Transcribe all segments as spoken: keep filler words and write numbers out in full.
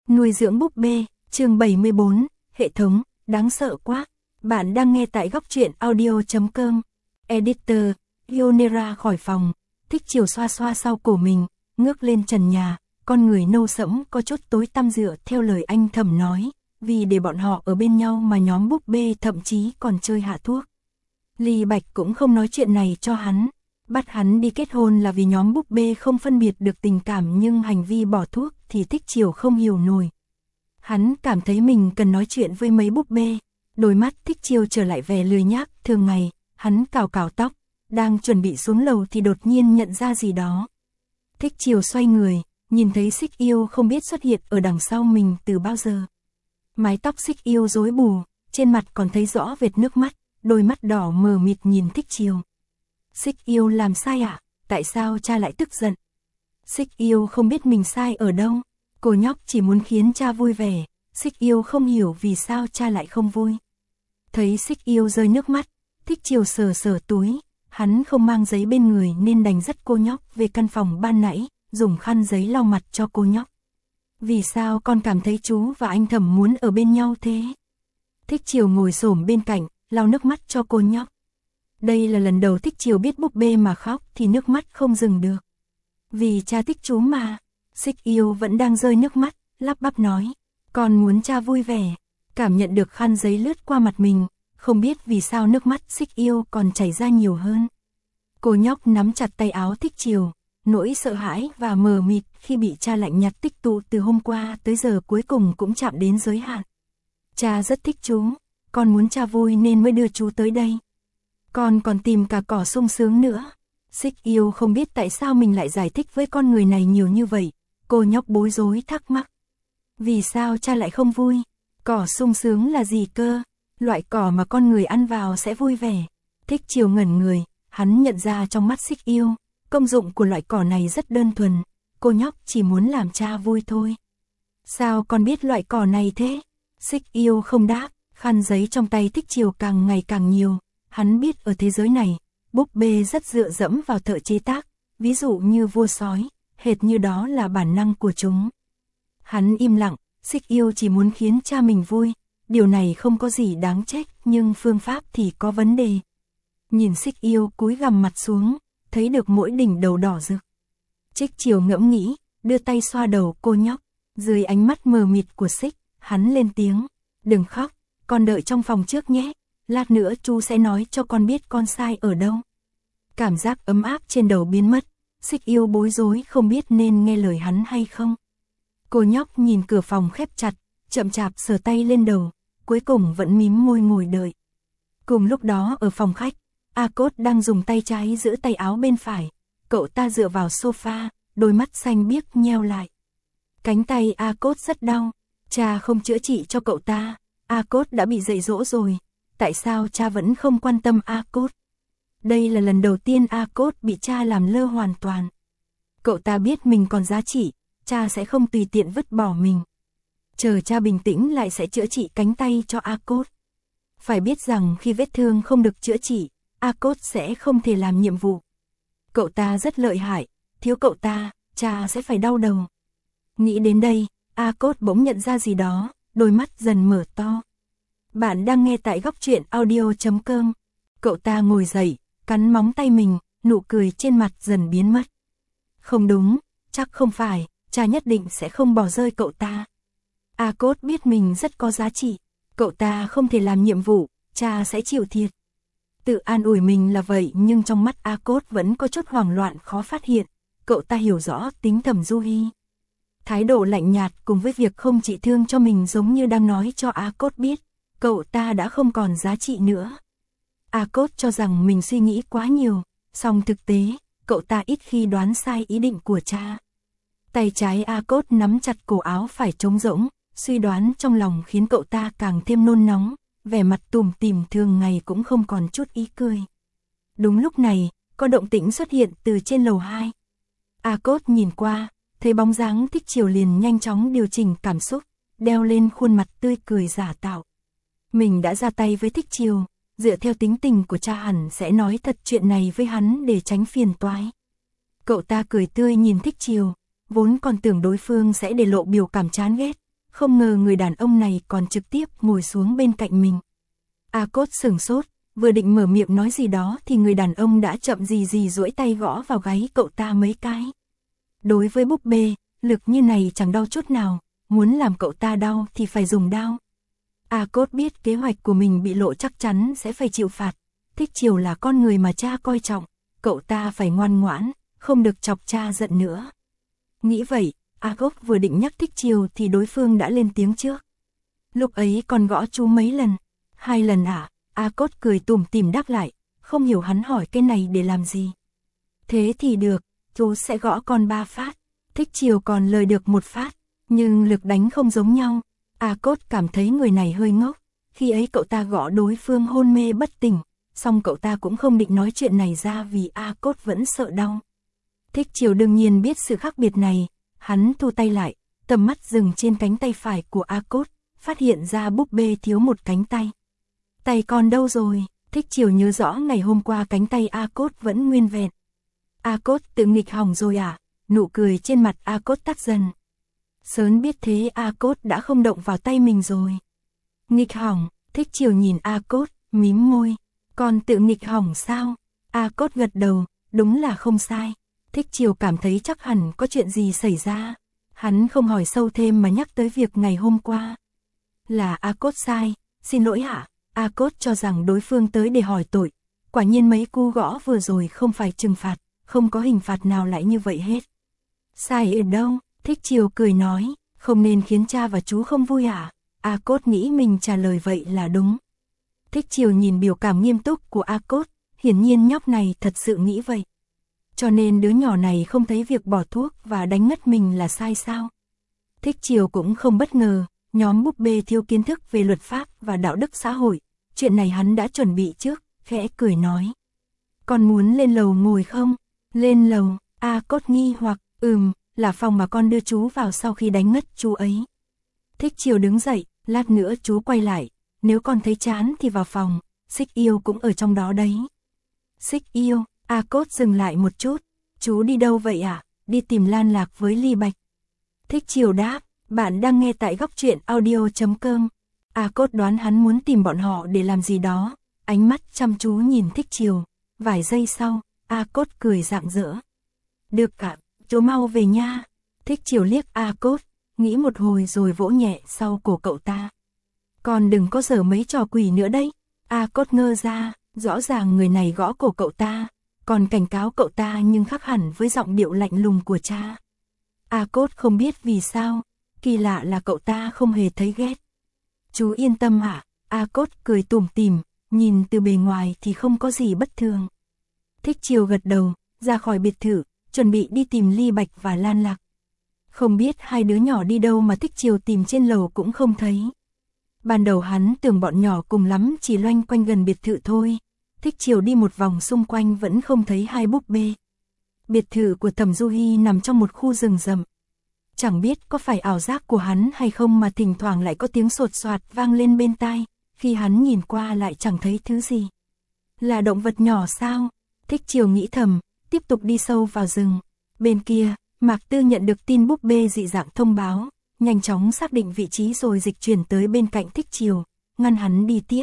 Nuôi dưỡng búp bê, chương bảy mươi bốn, hệ thống, đáng sợ quá. Bạn đang nghe tại góc truyện audio chấm com. Editor, Ionera khỏi phòng, Thích Chiều xoa xoa sau cổ mình, ngước lên trần nhà, con người nâu sẫm có chút tối tăm dựa theo lời anh thầm nói, vì để bọn họ ở bên nhau mà nhóm búp bê thậm chí còn chơi hạ thuốc. Ly Bạch cũng không nói chuyện này cho hắn, bắt hắn đi kết hôn là vì nhóm búp bê không phân biệt được tình cảm, nhưng hành vi bỏ thuốc thì Thích Chiều không hiểu nổi. Hắn cảm thấy mình cần nói chuyện với mấy búp bê. Đôi mắt Thích Chiều trở lại vẻ lười nhác thường ngày, hắn cào cào tóc, đang chuẩn bị xuống lầu thì đột nhiên nhận ra gì đó. Thích Chiều xoay người, nhìn thấy Xích Yêu không biết xuất hiện ở đằng sau mình từ bao giờ. Mái tóc Xích Yêu rối bù, trên mặt còn thấy rõ vệt nước mắt, đôi mắt đỏ mờ mịt nhìn Thích Chiều. Xích Yêu làm sai ạ? À? Tại sao cha lại tức giận? Xích Yêu không biết mình sai ở đâu, cô nhóc chỉ muốn khiến cha vui vẻ. Xích Yêu không hiểu vì sao cha lại không vui. Thấy Xích Yêu rơi nước mắt, Thích Chiều sờ sờ túi, hắn không mang giấy bên người nên đành dắt cô nhóc về căn phòng ban nãy, dùng khăn giấy lau mặt cho cô nhóc. Vì sao con cảm thấy chú và anh Thẩm muốn ở bên nhau thế? Thích Chiều ngồi xổm bên cạnh, lau nước mắt cho cô nhóc. Đây là lần đầu Thích Chiều biết búp bê mà khóc thì nước mắt không dừng được. Vì cha thích chú mà. Xích Yêu vẫn đang rơi nước mắt, lắp bắp nói. Con muốn cha vui vẻ. Cảm nhận được khăn giấy lướt qua mặt mình, không biết vì sao nước mắt Xích Yêu còn chảy ra nhiều hơn. Cô nhóc nắm chặt tay áo Thích Chiều, nỗi sợ hãi và mờ mịt khi bị cha lạnh nhạt tích tụ từ hôm qua tới giờ cuối cùng cũng chạm đến giới hạn. Cha rất thích chú, con muốn cha vui nên mới đưa chú tới đây. Con còn tìm cả cỏ sung sướng nữa. Xích Yêu không biết tại sao mình lại giải thích với con người này nhiều như vậy. Cô nhóc bối rối thắc mắc. Vì sao cha lại không vui? Cỏ sung sướng là gì cơ? Loại cỏ mà con người ăn vào sẽ vui vẻ. Thích Chiều ngẩn người, hắn nhận ra trong mắt Xích Yêu, công dụng của loại cỏ này rất đơn thuần. Cô nhóc chỉ muốn làm cha vui thôi. Sao con biết loại cỏ này thế? Xích Yêu không đáp, khăn giấy trong tay Thích Chiều càng ngày càng nhiều. Hắn biết ở thế giới này, búp bê rất dựa dẫm vào thợ chế tác, ví dụ như vua sói, hệt như đó là bản năng của chúng. Hắn im lặng, Xích Yêu chỉ muốn khiến cha mình vui, điều này không có gì đáng trách, nhưng phương pháp thì có vấn đề. Nhìn Xích Yêu cúi gằm mặt xuống, thấy được mỗi đỉnh đầu đỏ rực. Thích Chiều ngẫm nghĩ, đưa tay xoa đầu cô nhóc, dưới ánh mắt mờ mịt của Xích, hắn lên tiếng, đừng khóc, con đợi trong phòng trước nhé, lát nữa chú sẽ nói cho con biết con sai ở đâu. Cảm giác ấm áp trên đầu biến mất, Xích Yêu bối rối không biết nên nghe lời hắn hay không. Cô nhóc nhìn cửa phòng khép chặt, chậm chạp sờ tay lên đầu, cuối cùng vẫn mím môi ngồi đợi. Cùng lúc đó ở phòng khách, A Cốt đang dùng tay trái giữ tay áo bên phải, cậu ta dựa vào sofa, đôi mắt xanh biếc nheo lại. Cánh tay A Cốt rất đau, cha không chữa trị cho cậu ta, A Cốt đã bị dạy dỗ rồi, tại sao cha vẫn không quan tâm A Cốt? Đây là lần đầu tiên A Cốt bị cha làm lơ hoàn toàn. Cậu ta biết mình còn giá trị, cha sẽ không tùy tiện vứt bỏ mình. Chờ cha bình tĩnh lại sẽ chữa trị cánh tay cho A Cốt. Phải biết rằng khi vết thương không được chữa trị, A Cốt sẽ không thể làm nhiệm vụ. Cậu ta rất lợi hại, thiếu cậu ta, cha sẽ phải đau đầu. Nghĩ đến đây, A Cốt bỗng nhận ra gì đó, đôi mắt dần mở to. Bạn đang nghe tại góc truyện audio chấm com. Cậu ta ngồi dậy, cắn móng tay mình, nụ cười trên mặt dần biến mất. Không đúng, chắc không phải, cha nhất định sẽ không bỏ rơi cậu ta. A Cốt biết mình rất có giá trị, cậu ta không thể làm nhiệm vụ, cha sẽ chịu thiệt. Tự an ủi mình là vậy nhưng trong mắt A Cốt vẫn có chút hoảng loạn khó phát hiện, cậu ta hiểu rõ tính Thẩm Du Hi. Thái độ lạnh nhạt cùng với việc không trị thương cho mình giống như đang nói cho A Cốt biết, cậu ta đã không còn giá trị nữa. A Cốt cho rằng mình suy nghĩ quá nhiều, song thực tế, cậu ta ít khi đoán sai ý định của cha. Tay trái A Cốt nắm chặt cổ áo phải trống rỗng, suy đoán trong lòng khiến cậu ta càng thêm nôn nóng, vẻ mặt tủm tỉm thường ngày cũng không còn chút ý cười. Đúng lúc này, có động tĩnh xuất hiện từ trên lầu hai. A Cốt nhìn qua, thấy bóng dáng Thích Chiều liền nhanh chóng điều chỉnh cảm xúc, đeo lên khuôn mặt tươi cười giả tạo. Mình đã ra tay với Thích Chiều, dựa theo tính tình của cha hẳn sẽ nói thật chuyện này với hắn để tránh phiền toái. Cậu ta cười tươi nhìn Thích Chiều, vốn còn tưởng đối phương sẽ để lộ biểu cảm chán ghét, không ngờ người đàn ông này còn trực tiếp ngồi xuống bên cạnh mình. A Cốt sửng sốt, vừa định mở miệng nói gì đó thì người đàn ông đã chậm gì gì duỗi tay gõ vào gáy cậu ta mấy cái. Đối với búp bê, lực như này chẳng đau chút nào, muốn làm cậu ta đau thì phải dùng đao. A Cốt biết kế hoạch của mình bị lộ chắc chắn sẽ phải chịu phạt. Thích Chiều là con người mà cha coi trọng, cậu ta phải ngoan ngoãn, không được chọc cha giận nữa. Nghĩ vậy, A Cốt vừa định nhắc Thích Chiều thì đối phương đã lên tiếng trước. Lúc ấy còn gõ chú mấy lần? Hai lần à? A Cốt cười tủm tỉm đáp lại, không hiểu hắn hỏi cái này để làm gì. Thế thì được, chú sẽ gõ con ba phát. Thích Chiều còn lời được một phát, nhưng lực đánh không giống nhau. A Cốt cảm thấy người này hơi ngốc, khi ấy cậu ta gõ đối phương hôn mê bất tỉnh, song cậu ta cũng không định nói chuyện này ra vì A Cốt vẫn sợ đau. Thích Chiều đương nhiên biết sự khác biệt này, hắn thu tay lại, tầm mắt dừng trên cánh tay phải của A Cốt, phát hiện ra búp bê thiếu một cánh tay. Tay con đâu rồi? Thích Chiều nhớ rõ ngày hôm qua cánh tay A Cốt vẫn nguyên vẹn. A Cốt tự nghịch hỏng rồi à? Nụ cười trên mặt A Cốt tắt dần. Sớm biết thế A Cốt đã không động vào tay mình rồi. Nghịch hỏng, Thích Chiều nhìn A Cốt, mím môi. Con tự nghịch hỏng sao? A Cốt gật đầu, đúng là không sai. Thích Chiều cảm thấy chắc hẳn có chuyện gì xảy ra. Hắn không hỏi sâu thêm mà nhắc tới việc ngày hôm qua. Là A Cốt sai, xin lỗi hả? A Cốt cho rằng đối phương tới để hỏi tội. Quả nhiên mấy cú gõ vừa rồi không phải trừng phạt, không có hình phạt nào lại như vậy hết. Sai ở đâu? Thích Chiều cười nói, không nên khiến cha và chú không vui hả? A Cốt nghĩ mình trả lời vậy là đúng. Thích Chiều nhìn biểu cảm nghiêm túc của A Cốt, hiển nhiên nhóc này thật sự nghĩ vậy. Cho nên đứa nhỏ này không thấy việc bỏ thuốc và đánh ngất mình là sai sao? Thích Chiều cũng không bất ngờ, nhóm búp bê thiếu kiến thức về luật pháp và đạo đức xã hội, chuyện này hắn đã chuẩn bị trước, khẽ cười nói. Con muốn lên lầu ngồi không? Lên lầu, A Cốt nghi hoặc, ừm, là phòng mà con đưa chú vào sau khi đánh ngất chú ấy. Thích Chiều đứng dậy, lát nữa chú quay lại, nếu con thấy chán thì vào phòng, Xích Yêu cũng ở trong đó đấy. Xích Yêu, A Cốt dừng lại một chút, chú đi đâu vậy ạ? À? Đi tìm Lan Lạc với Ly Bạch. Thích Chiều đáp, bạn đang nghe tại góc truyện audio chấm com. A Cốt đoán hắn muốn tìm bọn họ để làm gì đó, ánh mắt chăm chú nhìn Thích Chiều, vài giây sau, A Cốt cười rạng rỡ. Được cả, chú mau về nha. Thích Chiều liếc A Cốt, nghĩ một hồi rồi vỗ nhẹ sau cổ cậu ta. Còn đừng có giở mấy trò quỷ nữa đấy. A Cốt ngơ ra, rõ ràng người này gõ cổ cậu ta, còn cảnh cáo cậu ta nhưng khác hẳn với giọng điệu lạnh lùng của cha. A Cốt không biết vì sao, kỳ lạ là cậu ta không hề thấy ghét. Chú yên tâm hả? A Cốt cười tủm tỉm, nhìn từ bề ngoài thì không có gì bất thường. Thích Chiều gật đầu, ra khỏi biệt thự, chuẩn bị đi tìm Ly Bạch và Lan Lạc. Không biết hai đứa nhỏ đi đâu mà Thích Chiều tìm trên lầu cũng không thấy. Ban đầu hắn tưởng bọn nhỏ cùng lắm chỉ loanh quanh gần biệt thự thôi. Thích Chiều đi một vòng xung quanh vẫn không thấy hai búp bê. Biệt thự của Thẩm Du Hi nằm trong một khu rừng rậm. Chẳng biết có phải ảo giác của hắn hay không mà thỉnh thoảng lại có tiếng sột soạt vang lên bên tai, khi hắn nhìn qua lại chẳng thấy thứ gì. Là động vật nhỏ sao? Thích Chiều nghĩ thầm, tiếp tục đi sâu vào rừng. Bên kia, Mạc Tư nhận được tin búp bê dị dạng thông báo, nhanh chóng xác định vị trí rồi dịch chuyển tới bên cạnh Thích Chiều, ngăn hắn đi tiếp.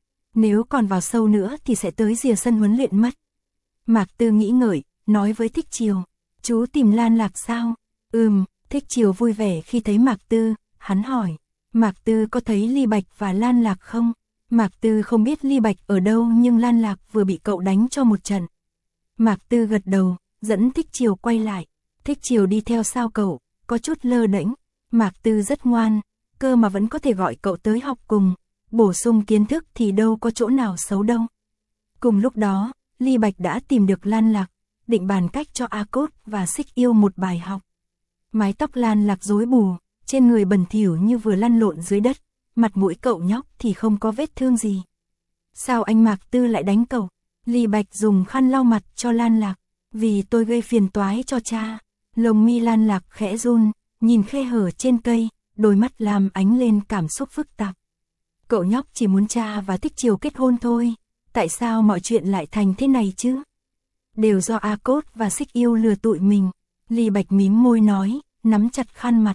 Nếu còn vào sâu nữa thì sẽ tới rìa sân huấn luyện mất. Mạc Tư nghĩ ngợi, nói với Thích Chiều, chú tìm Lan Lạc sao? Ừm, Thích Chiều vui vẻ khi thấy Mạc Tư, hắn hỏi, Mạc Tư có thấy Ly Bạch và Lan Lạc không? Mạc Tư không biết Ly Bạch ở đâu nhưng Lan Lạc vừa bị cậu đánh cho một trận. Mạc Tư gật đầu, dẫn Thích Chiều quay lại. Thích Chiều đi theo sau cậu, có chút lơ đễnh. Mạc Tư rất ngoan, cơ mà vẫn có thể gọi cậu tới học cùng, bổ sung kiến thức thì đâu có chỗ nào xấu đâu. Cùng lúc đó, Ly Bạch đã tìm được Lan Lạc, định bàn cách cho A Cốt và Xích Yêu một bài học. Mái tóc Lan Lạc rối bù, trên người bẩn thỉu như vừa lăn lộn dưới đất, mặt mũi cậu nhóc thì không có vết thương gì. Sao anh Mạc Tư lại đánh cậu? Ly Bạch dùng khăn lau mặt cho Lan Lạc, vì tôi gây phiền toái cho cha. Lông mi Lan Lạc khẽ run, nhìn khe hở trên cây, đôi mắt làm ánh lên cảm xúc phức tạp. Cậu nhóc chỉ muốn cha và Thích Chiều kết hôn thôi, tại sao mọi chuyện lại thành thế này chứ? Đều do A Cốt và Xích Yêu lừa tụi mình. Ly Bạch mím môi nói, nắm chặt khăn mặt.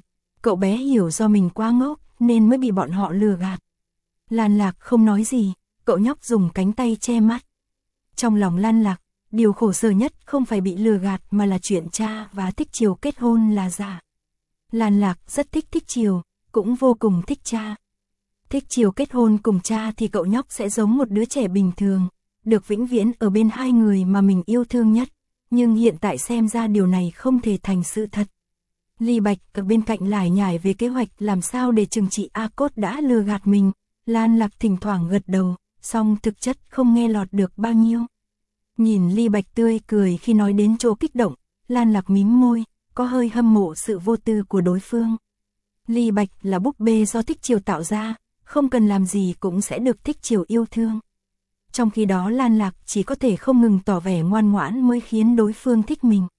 Cậu bé hiểu do mình quá ngốc nên mới bị bọn họ lừa gạt. Lan Lạc không nói gì, cậu nhóc dùng cánh tay che mắt. Trong lòng Lan Lạc, điều khổ sở nhất không phải bị lừa gạt mà là chuyện cha và Thích Chiều kết hôn là giả. Lan Lạc rất thích Thích Chiều, cũng vô cùng thích cha. Thích Chiều kết hôn cùng cha thì cậu nhóc sẽ giống một đứa trẻ bình thường, được vĩnh viễn ở bên hai người mà mình yêu thương nhất. Nhưng hiện tại xem ra điều này không thể thành sự thật. Ly Bạch ở bên cạnh lải nhải về kế hoạch làm sao để trừng trị A Cốt đã lừa gạt mình. Lan Lạc thỉnh thoảng gật đầu, song thực chất không nghe lọt được bao nhiêu. Nhìn Ly Bạch tươi cười khi nói đến chỗ kích động, Lan Lạc mím môi, có hơi hâm mộ sự vô tư của đối phương. Ly Bạch là búp bê do Thích Chiều tạo ra, không cần làm gì cũng sẽ được Thích Chiều yêu thương. Trong khi đó Lan Lạc chỉ có thể không ngừng tỏ vẻ ngoan ngoãn mới khiến đối phương thích mình.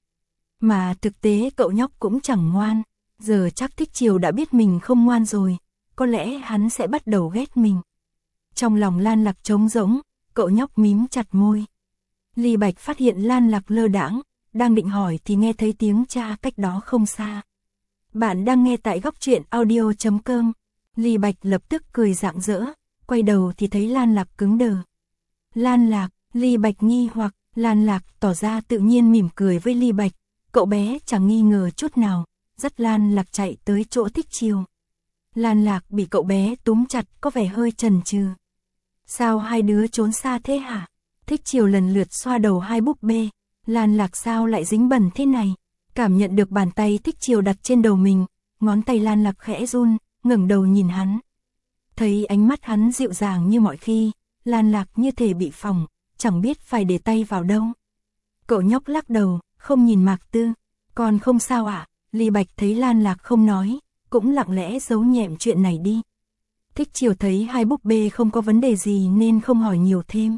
Mà thực tế cậu nhóc cũng chẳng ngoan, giờ chắc Thích Chiều đã biết mình không ngoan rồi, có lẽ hắn sẽ bắt đầu ghét mình. Trong lòng Lan Lạc trống rỗng, cậu nhóc mím chặt môi. Ly Bạch phát hiện Lan Lạc lơ đãng, đang định hỏi thì nghe thấy tiếng cha cách đó không xa. Bạn đang nghe tại góc truyện audio chấm com. Ly Bạch lập tức cười rạng rỡ, quay đầu thì thấy Lan Lạc cứng đờ. Lan Lạc, Ly Bạch nghi hoặc, Lan Lạc tỏ ra tự nhiên mỉm cười với Ly Bạch, cậu bé chẳng nghi ngờ chút nào, dắt Lan Lạc chạy tới chỗ Thích Chiều. Lan Lạc bị cậu bé túm chặt có vẻ hơi chần chừ. Sao hai đứa trốn xa thế hả? Thích Chiều lần lượt xoa đầu hai búp bê, Lan Lạc sao lại dính bẩn thế này? Cảm nhận được bàn tay Thích Chiều đặt trên đầu mình, ngón tay Lan Lạc khẽ run, ngẩng đầu nhìn hắn. Thấy ánh mắt hắn dịu dàng như mọi khi, Lan Lạc như thể bị phỏng, chẳng biết phải để tay vào đâu. Cậu nhóc lắc đầu, không nhìn Mạc Tư. Còn không sao ạ? À? Ly Bạch thấy Lan Lạc không nói, cũng lặng lẽ giấu nhẹm chuyện này đi. Thích Chiều thấy hai búp bê không có vấn đề gì nên không hỏi nhiều thêm.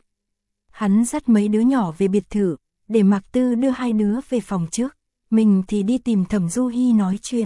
Hắn dắt mấy đứa nhỏ về biệt thự, để Mạc Tư đưa hai đứa về phòng trước. Mình thì đi tìm Thẩm Du Hi nói chuyện.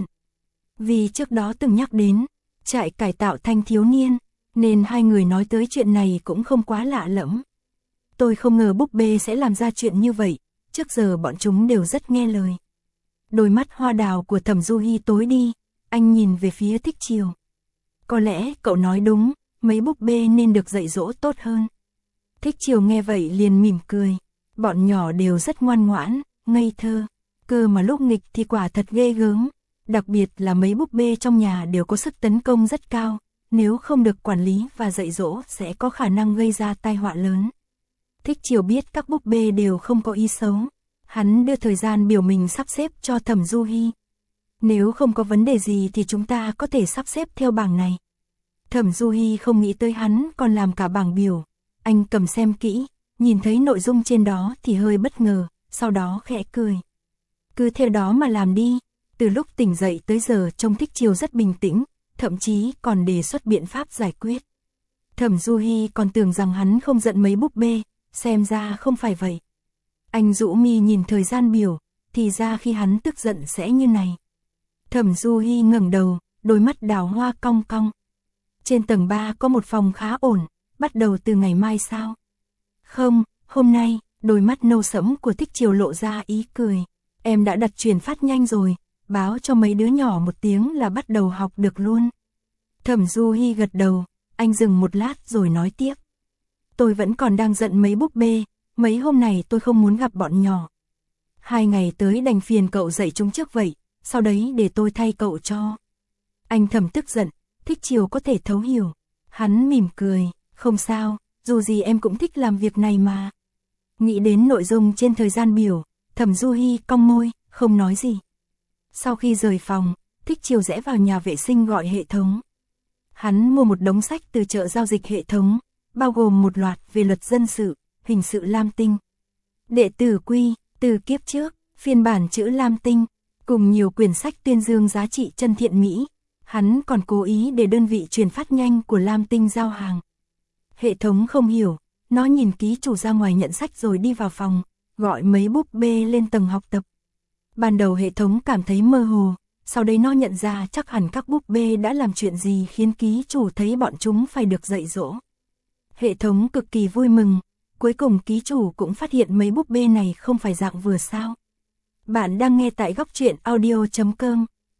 Vì trước đó từng nhắc đến trại cải tạo thanh thiếu niên, nên hai người nói tới chuyện này cũng không quá lạ lẫm. Tôi không ngờ búp bê sẽ làm ra chuyện như vậy, trước giờ bọn chúng đều rất nghe lời. Đôi mắt hoa đào của Thẩm Du Hi tối đi, anh nhìn về phía Thích Chiều. Có lẽ cậu nói đúng, mấy búp bê nên được dạy dỗ tốt hơn. Thích Chiều nghe vậy liền mỉm cười, bọn nhỏ đều rất ngoan ngoãn, ngây thơ, cơ mà lúc nghịch thì quả thật ghê gớm, đặc biệt là mấy búp bê trong nhà đều có sức tấn công rất cao, nếu không được quản lý và dạy dỗ sẽ có khả năng gây ra tai họa lớn. Thích Chiều biết các búp bê đều không có ý xấu, hắn đưa thời gian biểu mình sắp xếp cho Thẩm Du Hi. Nếu không có vấn đề gì thì chúng ta có thể sắp xếp theo bảng này. Thẩm Du Hi không nghĩ tới hắn còn làm cả bảng biểu, anh cầm xem kỹ, nhìn thấy nội dung trên đó thì hơi bất ngờ, sau đó khẽ cười. Cứ theo đó mà làm đi, từ lúc tỉnh dậy tới giờ trông Thích Chiều rất bình tĩnh, thậm chí còn đề xuất biện pháp giải quyết. Thẩm Du Hi còn tưởng rằng hắn không giận mấy búp bê, xem ra không phải vậy. Anh rũ mi nhìn thời gian biểu, thì ra khi hắn tức giận sẽ như này. Thẩm Du Hi ngẩng đầu, đôi mắt đào hoa cong cong. Trên tầng ba có một phòng khá ổn, bắt đầu từ ngày mai sao? Không, hôm nay, đôi mắt nâu sẫm của Thích Chiều lộ ra ý cười. Em đã đặt truyền phát nhanh rồi, báo cho mấy đứa nhỏ một tiếng là bắt đầu học được luôn. Thẩm Du Hi gật đầu, anh dừng một lát rồi nói tiếp. Tôi vẫn còn đang giận mấy búp bê, mấy hôm này tôi không muốn gặp bọn nhỏ. Hai ngày tới đành phiền cậu dạy chúng trước vậy, sau đấy để tôi thay cậu cho. Anh Thẩm tức giận, Thích Chiều có thể thấu hiểu. Hắn mỉm cười, không sao, dù gì em cũng thích làm việc này mà. Nghĩ đến nội dung trên thời gian biểu, Thẩm Du Hi cong môi, không nói gì. Sau khi rời phòng, Thích Chiều rẽ vào nhà vệ sinh gọi hệ thống. Hắn mua một đống sách từ chợ giao dịch hệ thống, bao gồm một loạt về luật dân sự, hình sự Lam Tinh, đệ tử quy, từ kiếp trước, phiên bản chữ Lam Tinh, cùng nhiều quyển sách tuyên dương giá trị chân thiện mỹ. Hắn còn cố ý để đơn vị truyền phát nhanh của Lam Tinh giao hàng. Hệ thống không hiểu, nó nhìn ký chủ ra ngoài nhận sách rồi đi vào phòng, gọi mấy búp bê lên tầng học tập. Ban đầu hệ thống cảm thấy mơ hồ, sau đấy nó nhận ra chắc hẳn các búp bê đã làm chuyện gì khiến ký chủ thấy bọn chúng phải được dạy dỗ. Hệ thống cực kỳ vui mừng, cuối cùng ký chủ cũng phát hiện mấy búp bê này không phải dạng vừa sao. Bạn đang nghe tại góc truyện audio chấm com.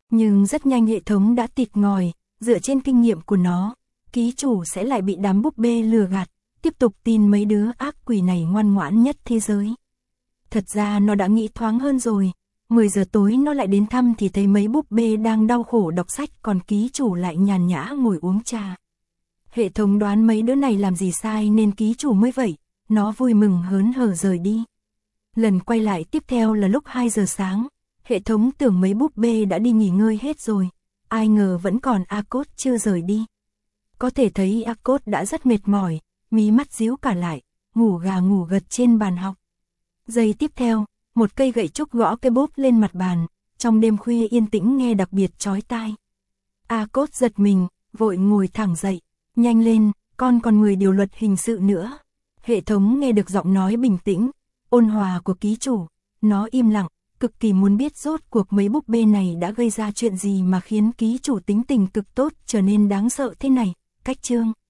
Nhưng rất nhanh hệ thống đã tịt ngòi, dựa trên kinh nghiệm của nó, ký chủ sẽ lại bị đám búp bê lừa gạt, tiếp tục tin mấy đứa ác quỷ này ngoan ngoãn nhất thế giới. Thật ra nó đã nghĩ thoáng hơn rồi, mười giờ tối nó lại đến thăm thì thấy mấy búp bê đang đau khổ đọc sách còn ký chủ lại nhàn nhã ngồi uống trà. Hệ thống đoán mấy đứa này làm gì sai nên ký chủ mới vậy, nó vui mừng hớn hở rời đi. Lần quay lại tiếp theo là lúc hai giờ sáng, hệ thống tưởng mấy búp bê đã đi nghỉ ngơi hết rồi, ai ngờ vẫn còn A-Cốt chưa rời đi. Có thể thấy A-Cốt đã rất mệt mỏi, mí mắt díu cả lại, ngủ gà ngủ gật trên bàn học. Giây tiếp theo, một cây gậy trúc gõ cái bốp lên mặt bàn, trong đêm khuya yên tĩnh nghe đặc biệt chói tai. A-Cốt giật mình, vội ngồi thẳng dậy, nhanh lên, con còn mười điều luật hình sự nữa. Hệ thống nghe được giọng nói bình tĩnh, ôn hòa của ký chủ, nó im lặng, cực kỳ muốn biết rốt cuộc mấy búp bê này đã gây ra chuyện gì mà khiến ký chủ tính tình cực tốt trở nên đáng sợ thế này. Cách chương